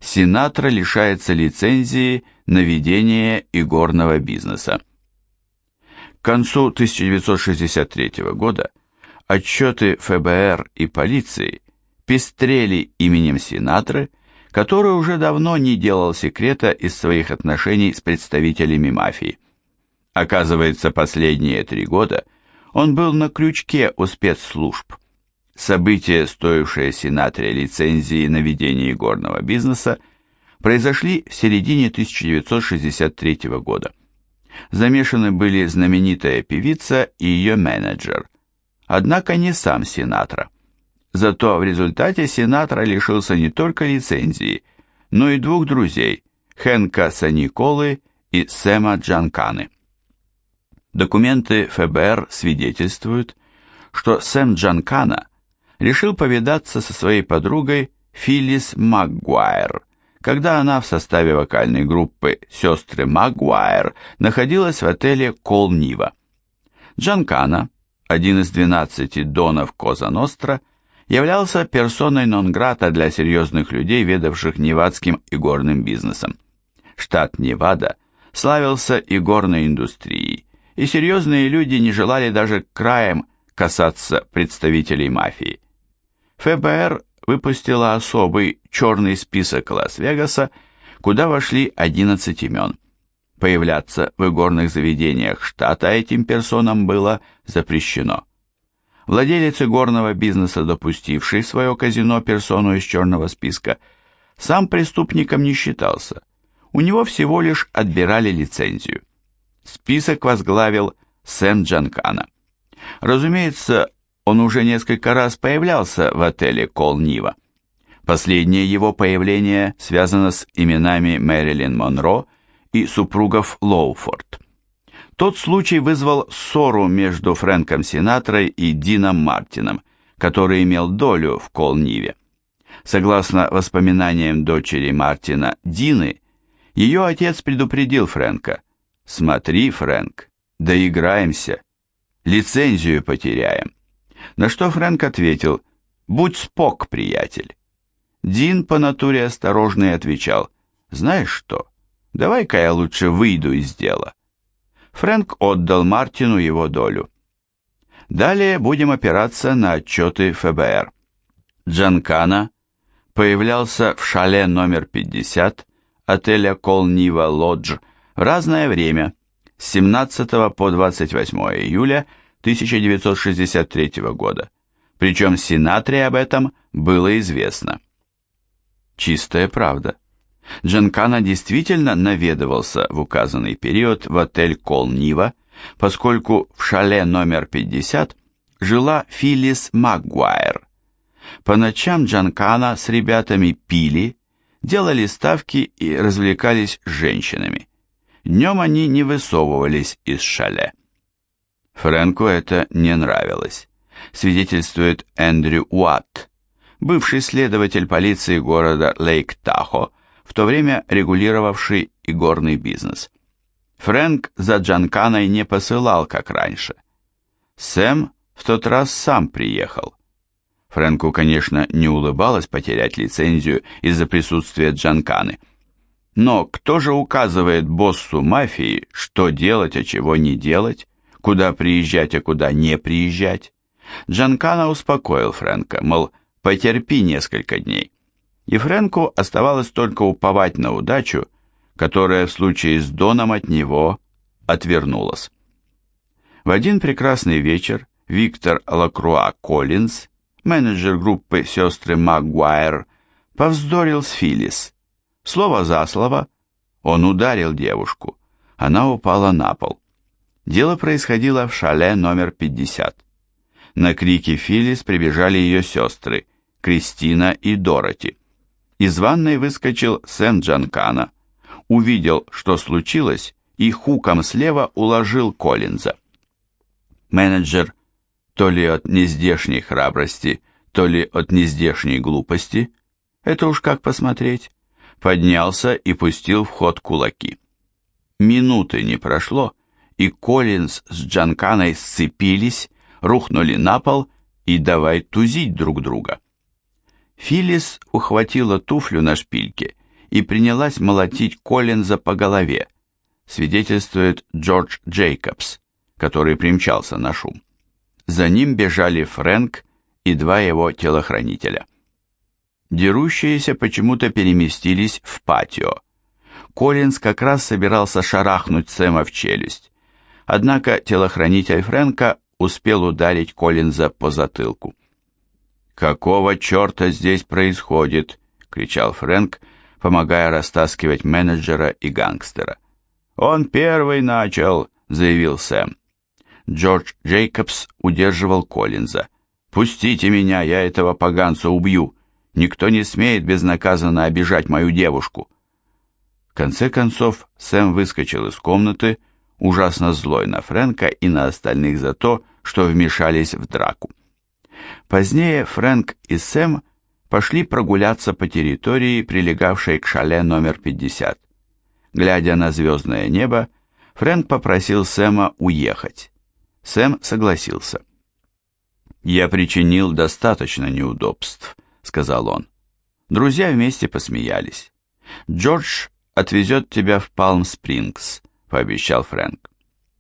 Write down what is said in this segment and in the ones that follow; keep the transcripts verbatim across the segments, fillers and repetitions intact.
Синатра лишается лицензии на ведение игорного бизнеса. К концу тысяча девятьсот шестьдесят третьего года отчеты эф бэ эр и полиции пестрели именем Синатры, который уже давно не делал секрета из своих отношений с представителями мафии. Оказывается, последние три года он был на крючке у спецслужб. События, стоившие Синатре лицензии на ведение игорного бизнеса, произошли в середине тысяча девятьсот шестьдесят третьего года. Замешаны были знаменитая певица и ее менеджер, однако не сам Синатра. Зато в результате Синатра лишился не только лицензии, но и двух друзей, Хэнка Саниколы и Сэма Джанканы. Документы эф бэ эр свидетельствуют, что Сэм Джанкана решил повидаться со своей подругой Филлис Магуайр, когда она в составе вокальной группы «Сестры Магуайр» находилась в отеле Кол Нива. Джанкана, один из двенадцати донов Коза Ностра, являлся персоной нон-грата для серьезных людей, ведавших невадским игорным бизнесом. Штат Невада славился игорной индустрией, и серьезные люди не желали даже краем касаться представителей мафии. эф бэ эр выпустила особый черный список Лас-Вегаса, куда вошли одиннадцать имен. Появляться в игорных заведениях штата этим персонам было запрещено. Владелец игорного бизнеса, допустивший в свое казино персону из черного списка, сам преступником не считался. У него всего лишь отбирали лицензию. Список возглавил Сэм Джанкана. Разумеется, он уже несколько раз появлялся в отеле Кол Нива. Последнее его появление связано с именами Мэрилин Монро и супругов Лоуфорд. Тот случай вызвал ссору между Фрэнком Синатрой и Дином Мартином, который имел долю в Кол Ниве. Согласно воспоминаниям дочери Мартина Дины, ее отец предупредил Фрэнка: «Смотри, Фрэнк, доиграемся, лицензию потеряем». На что Фрэнк ответил: «Будь спок, приятель». Дин по натуре осторожный отвечал: «Знаешь что, давай-ка я лучше выйду из дела». Фрэнк отдал Мартину его долю. Далее будем опираться на отчеты эф бэ эр. Джанкана появлялся в шале номер пятьдесят отеля Кол Нива Лодж в разное время с семнадцатого по двадцать восьмое июля тысяча девятьсот шестьдесят третьего года, причем Синатре об этом было известно. Чистая правда. Джанкана действительно наведывался в указанный период в отель Кол Нива, поскольку в шале номер пятьдесят жила Филлис Магуайр. По ночам Джанкана с ребятами пили, делали ставки и развлекались с женщинами. Днем они не высовывались из шале. Фрэнку это не нравилось, свидетельствует Эндрю Уатт, бывший следователь полиции города Лейк-Тахо, в то время регулировавший игорный бизнес. Фрэнк за Джанканой не посылал, как раньше. Сэм в тот раз сам приехал. Фрэнку, конечно, не улыбалось потерять лицензию из-за присутствия Джанканы. Но кто же указывает боссу мафии, что делать, а чего не делать, куда приезжать, а куда не приезжать? Джанкана успокоил Фрэнка, мол, потерпи несколько дней. И Фрэнку оставалось только уповать на удачу, которая в случае с Доном от него отвернулась. В один прекрасный вечер Виктор Лакруа Коллинз, менеджер группы «Сестры Магуайр», повздорил с Филлис. Слово за слово он ударил девушку. Она упала на пол. Дело происходило в шале номер пятьдесят. На крики Филлис прибежали ее сестры, Кристина и Дороти. Из ванной выскочил Сэм Джанкана, увидел, что случилось, и хуком слева уложил Коллинза. Менеджер, то ли от нездешней храбрости, то ли от нездешней глупости, это уж как посмотреть, поднялся и пустил в ход кулаки. Минуты не прошло, и Коллинз с Джанканой сцепились, рухнули на пол и давай тузить друг друга. Филлис ухватила туфлю на шпильке и принялась молотить Коллинза по голове, свидетельствует Джордж Джейкобс, который примчался на шум. За ним бежали Фрэнк и два его телохранителя. Дерущиеся почему-то переместились в патио. Коллинз как раз собирался шарахнуть Сэма в челюсть, однако телохранитель Фрэнка успел ударить Коллинза по затылку. «Какого черта здесь происходит?» — кричал Фрэнк, помогая растаскивать менеджера и гангстера. «Он первый начал», — заявил Сэм. Джордж Джейкобс удерживал Коллинза. «Пустите меня, я этого поганца убью. Никто не смеет безнаказанно обижать мою девушку». В конце концов, Сэм выскочил из комнаты, ужасно злой на Фрэнка и на остальных за то, что вмешались в драку. Позднее Фрэнк и Сэм пошли прогуляться по территории, прилегавшей к шале номер пятьдесят. Глядя на звездное небо, Фрэнк попросил Сэма уехать. Сэм согласился. «Я причинил достаточно неудобств», — сказал он. Друзья вместе посмеялись. «Джордж отвезет тебя в Палм-Спрингс», — пообещал Фрэнк.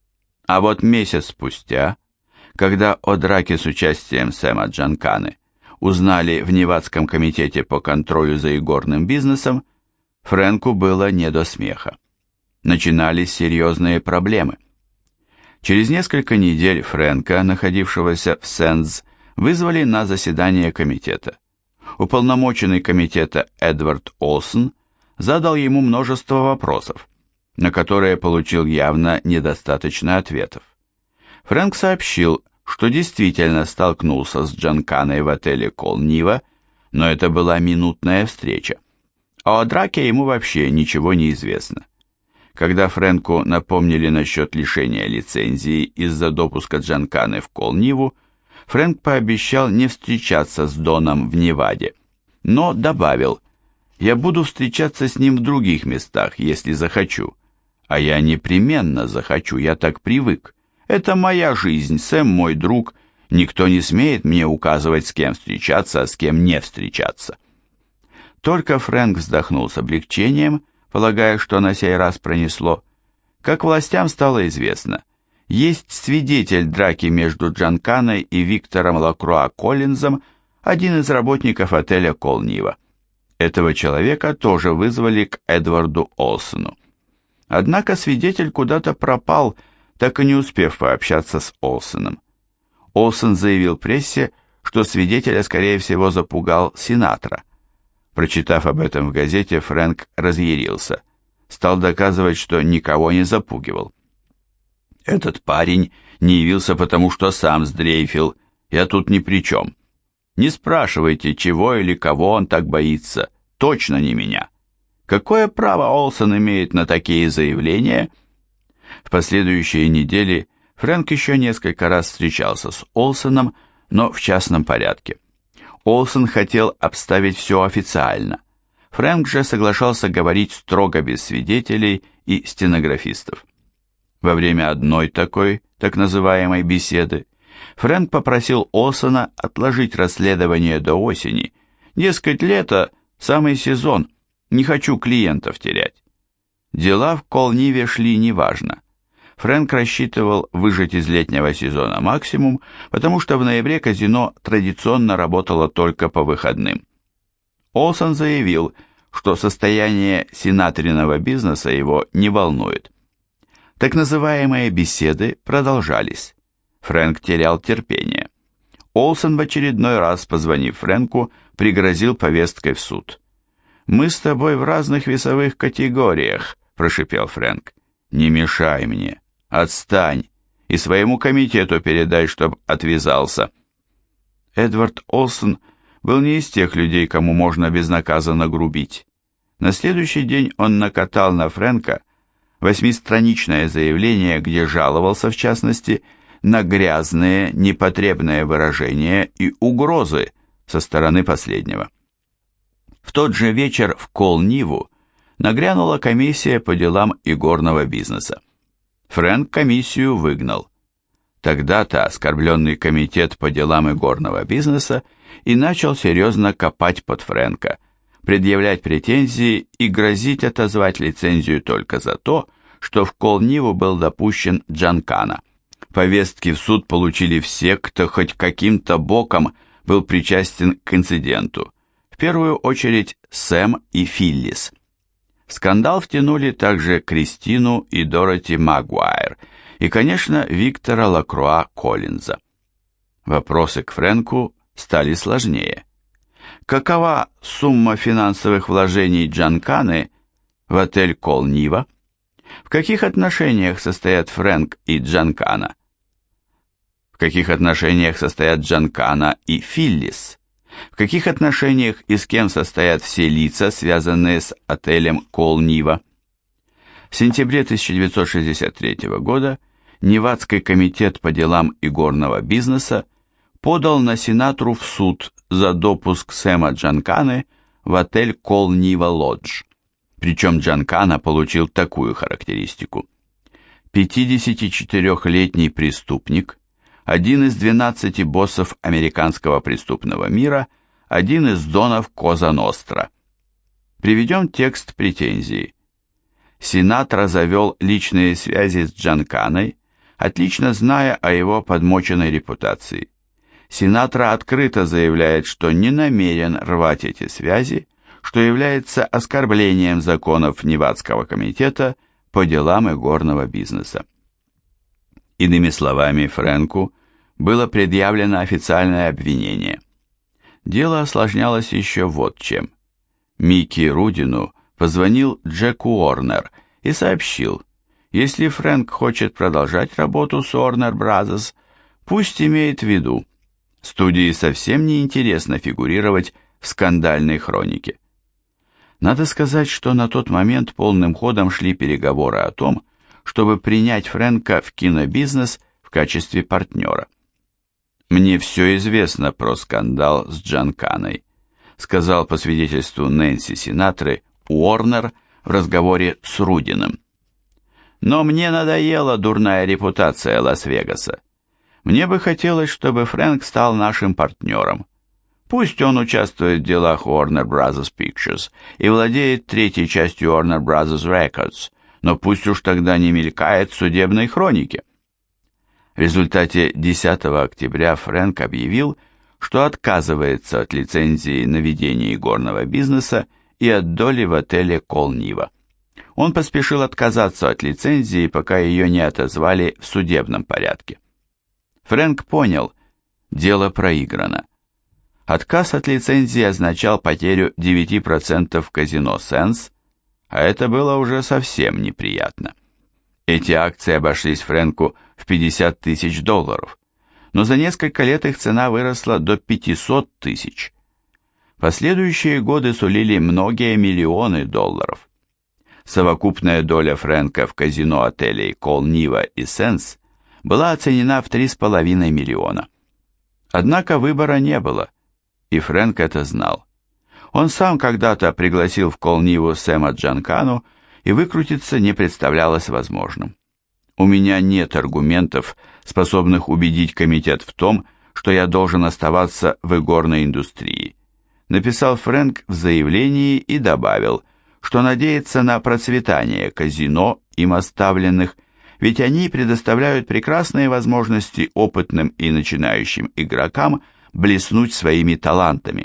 А вот месяц спустя, когда о драке с участием Сэма Джанканы узнали в Невадском комитете по контролю за игорным бизнесом, Фрэнку было не до смеха. Начинались серьезные проблемы. Через несколько недель Фрэнка, находившегося в Сэндз, вызвали на заседание комитета. Уполномоченный комитета Эдвард Олсон задал ему множество вопросов, на которые получил явно недостаточно ответов. Фрэнк сообщил, что действительно столкнулся с Джанканой в отеле Колнива, но это была минутная встреча. А о драке ему вообще ничего не известно. Когда Фрэнку напомнили насчет лишения лицензии из-за допуска Джанканы в Колниву, Фрэнк пообещал не встречаться с Доном в Неваде, но добавил: «Я буду встречаться с ним в других местах, если захочу. А я непременно захочу, я так привык. Это моя жизнь, Сэм мой друг, никто не смеет мне указывать, с кем встречаться, а с кем не встречаться». Только Фрэнк вздохнул с облегчением, полагая, что на сей раз пронесло. Как властям стало известно, есть свидетель драки между Джанканой и Виктором Лакруа Коллинзом, один из работников отеля Колнива. Этого человека тоже вызвали к Эдварду Олсону. Однако свидетель куда-то пропал, так и не успев пообщаться с Олсоном. Олсон заявил прессе, что свидетеля, скорее всего, запугал Синатра. Прочитав об этом в газете, Фрэнк разъярился. Стал доказывать, что никого не запугивал. «Этот парень не явился, потому что сам сдрейфил. Я тут ни при чем. Не спрашивайте, чего или кого он так боится. Точно не меня. Какое право Олсон имеет на такие заявления?» В последующие недели Фрэнк еще несколько раз встречался с Олсоном, но в частном порядке. Олсон хотел обставить все официально. Фрэнк же соглашался говорить строго без свидетелей и стенографистов. Во время одной такой, так называемой беседы, Фрэнк попросил Олсона отложить расследование до осени. Дескать, лето – самый сезон, не хочу клиентов терять. Дела в Колниве шли неважно. Фрэнк рассчитывал выжать из летнего сезона максимум, потому что в ноябре казино традиционно работало только по выходным. Олсон заявил, что состояние синатриного бизнеса его не волнует. Так называемые беседы продолжались. Фрэнк терял терпение. Олсон в очередной раз, позвонив Фрэнку, пригрозил повесткой в суд. «Мы с тобой в разных весовых категориях», – прошипел Фрэнк. «Не мешай мне. Отстань и своему комитету передай, чтоб отвязался». Эдвард Олсон был не из тех людей, кому можно безнаказанно грубить. На следующий день он накатал на Фрэнка восьмистраничное заявление, где жаловался, в частности, на грязные, непотребные выражения и угрозы со стороны последнего. В тот же вечер в Колниву нагрянула комиссия по делам игорного бизнеса. Фрэнк комиссию выгнал. Тогда-то оскорбленный комитет по делам игорного бизнеса и начал серьезно копать под Фрэнка, предъявлять претензии и грозить отозвать лицензию только за то, что в Колниву был допущен Джанкана. Повестки в суд получили все, кто хоть каким-то боком был причастен к инциденту, в первую очередь Сэм и Филлис. В скандал втянули также Кристину и Дороти Магуайр и, конечно, Виктора Лакруа Коллинза. Вопросы к Фрэнку стали сложнее. Какова сумма финансовых вложений Джанканы в отель Колнива? В каких отношениях состоят Фрэнк и Джанкана? В каких отношениях состоят Джанкана и Филлис? В каких отношениях и с кем состоят все лица, связанные с отелем Колнива? В сентябре тысяча девятьсот шестьдесят третьего года Невадский комитет по делам игорного бизнеса подал на Синатру в суд за допуск Сэма Джанканы в отель Колнива Лодж. Причем Джанкана получил такую характеристику. пятидесятичетырёхлетний преступник, один из двенадцати боссов американского преступного мира, один из донов Коза Ностра. Приведем текст претензии. Синатра завел личные связи с Джанканой, отлично зная о его подмоченной репутации. Синатра открыто заявляет, что не намерен рвать эти связи, что является оскорблением законов Невадского комитета по делам игорного бизнеса. Иными словами, Фрэнку было предъявлено официальное обвинение. Дело осложнялось еще вот чем. Микки Рудину позвонил Джек Уорнер и сообщил, если Фрэнк хочет продолжать работу с Warner Brothers, пусть имеет в виду, студии совсем не интересно фигурировать в скандальной хронике. Надо сказать, что на тот момент полным ходом шли переговоры о том, чтобы принять Фрэнка в кинобизнес в качестве партнера. «Мне все известно про скандал с Джанканой», сказал по свидетельству Нэнси Синатры Уорнер в разговоре с Рудиным. «Но мне надоела дурная репутация Лас-Вегаса. Мне бы хотелось, чтобы Фрэнк стал нашим партнером. Пусть он участвует в делах Warner Brothers Pictures и владеет третьей частью Warner Brothers Records, но пусть уж тогда не мелькает в судебной хронике». В результате десятого октября Фрэнк объявил, что отказывается от лицензии на ведение игорного бизнеса и от доли в отеле Колнива. Он поспешил отказаться от лицензии, пока ее не отозвали в судебном порядке. Фрэнк понял, дело проиграно. Отказ от лицензии означал потерю девяти процентов в казино «Сенс», а это было уже совсем неприятно. Эти акции обошлись Фрэнку в пятьдесят тысяч долларов, но за несколько лет их цена выросла до пятисот тысяч. Последующие годы сулили многие миллионы долларов. Совокупная доля Фрэнка в казино отелей Колнива и «Сенс» была оценена в три с половиной миллиона. Однако выбора не было, и Фрэнк это знал. Он сам когда-то пригласил в Колниву Сэма Джанкану, и выкрутиться не представлялось возможным. «У меня нет аргументов, способных убедить комитет в том, что я должен оставаться в игорной индустрии», написал Фрэнк в заявлении и добавил, что надеется на процветание казино, им оставленных, ведь они предоставляют прекрасные возможности опытным и начинающим игрокам блеснуть своими талантами.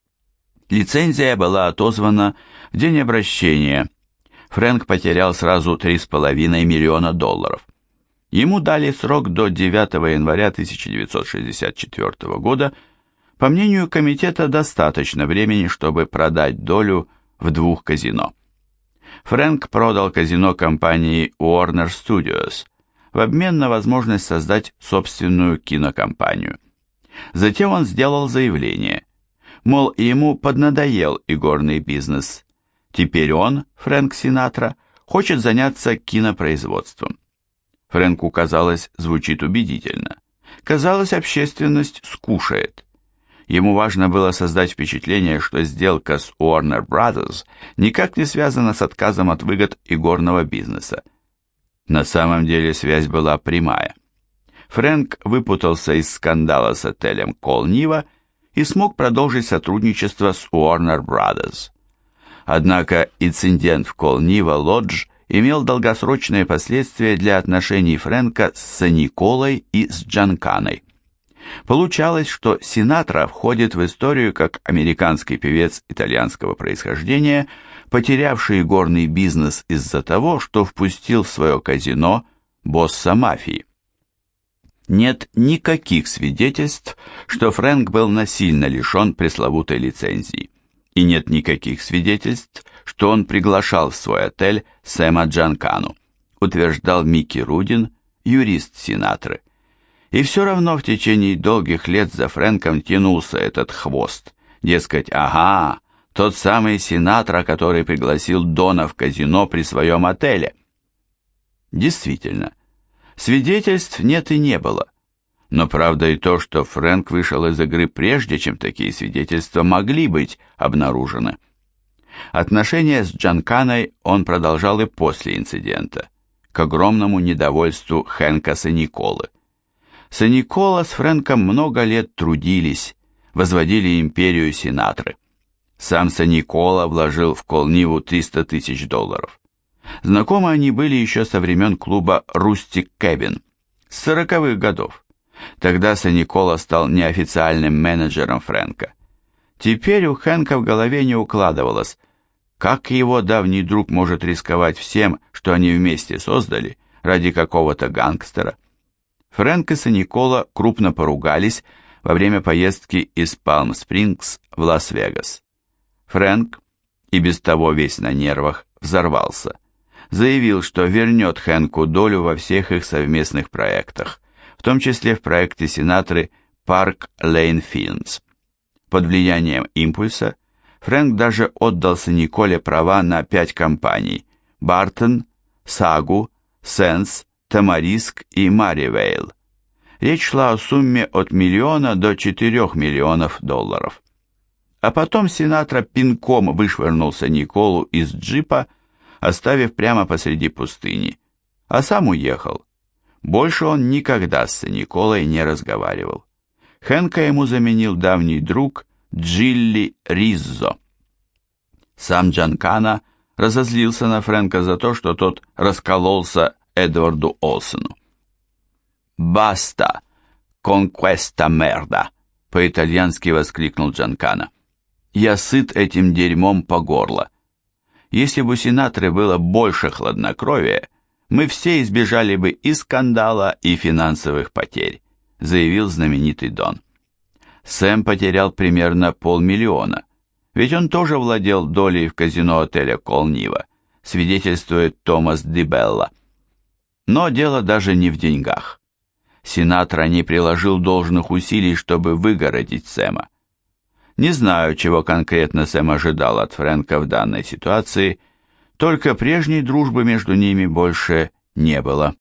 Лицензия была отозвана в день обращения. Фрэнк потерял сразу три с половиной миллиона долларов. Ему дали срок до девятого января тысяча девятьсот шестьдесят четвёртого года. По мнению комитета, достаточно времени, чтобы продать долю в двух казино. Фрэнк продал казино компании Warner Studios в обмен на возможность создать собственную кинокомпанию. Затем он сделал заявление, мол, ему поднадоел игорный бизнес. Теперь он, Фрэнк Синатра, хочет заняться кинопроизводством. Фрэнку, казалось, звучит убедительно. Казалось, общественность скушает. Ему важно было создать впечатление, что сделка с Warner Brothers никак не связана с отказом от выгод игорного бизнеса. На самом деле связь была прямая. Фрэнк выпутался из скандала с отелем Колнива и смог продолжить сотрудничество с Warner Brothers. Однако инцидент в Колнива-Лодж имел долгосрочные последствия для отношений Фрэнка с Санни-Колой и с Джанканой. Получалось, что Синатра входит в историю как американский певец итальянского происхождения, потерявший горный бизнес из-за того, что впустил в свое казино босса мафии. Нет никаких свидетельств, что Фрэнк был насильно лишен пресловутой лицензии. И нет никаких свидетельств, что он приглашал в свой отель Сэма Джанкану, утверждал Микки Рудин, юрист Синатры. И все равно в течение долгих лет за Фрэнком тянулся этот хвост. Дескать, ага, тот самый Синатра, который пригласил Дона в казино при своем отеле. Действительно, свидетельств нет и не было. Но правда и то, что Фрэнк вышел из игры прежде, чем такие свидетельства могли быть обнаружены. Отношения с Джанканой он продолжал и после инцидента, к огромному недовольству Хэнка Санни-Колы. Санни-Кола с Фрэнком много лет трудились, возводили империю Синатры. Сам Санни-Кола вложил в Колниву триста тысяч долларов. Знакомы они были еще со времен клуба «Рустик Кэбин» с сороковых годов. Тогда Санни-Кола стал неофициальным менеджером Фрэнка. Теперь у Хэнка в голове не укладывалось, как его давний друг может рисковать всем, что они вместе создали, ради какого-то гангстера. Фрэнк и Санни-Кола крупно поругались во время поездки из Палм-Спрингс в Лас-Вегас. Фрэнк, и без того весь на нервах, взорвался. Заявил, что вернет Хэнку долю во всех их совместных проектах, в том числе в проекте Синатры «Парк Лейн Филмс». Под влиянием импульса Фрэнк даже отдал Санни-Коле права на пять компаний – Бартон, Сагу, Сенс, Тамариск и Маривейл. Речь шла о сумме от миллиона до четырех миллионов долларов. А потом Синатра пинком вышвырнул Санни-Колу из джипа, оставив прямо посреди пустыни, а сам уехал. Больше он никогда с Санни-Колой не разговаривал. Хэнка ему заменил давний друг Джилли Риззо. Сам Джанкана разозлился на Фрэнка за то, что тот раскололся Эдварду Олсену. «Баста! Конквеста мерда!» — по-итальянски воскликнул Джанкана. «Я сыт этим дерьмом по горло. Если бы у Синатры было больше хладнокровия, мы все избежали бы и скандала, и финансовых потерь», — заявил знаменитый Дон. Сэм потерял примерно полмиллиона, ведь он тоже владел долей в казино отеля Колнива, свидетельствует Томас Ди Белла. Но дело даже не в деньгах. Синатра не приложил должных усилий, чтобы выгородить Сэма. Не знаю, чего конкретно Сэм ожидал от Фрэнка в данной ситуации, только прежней дружбы между ними больше не было.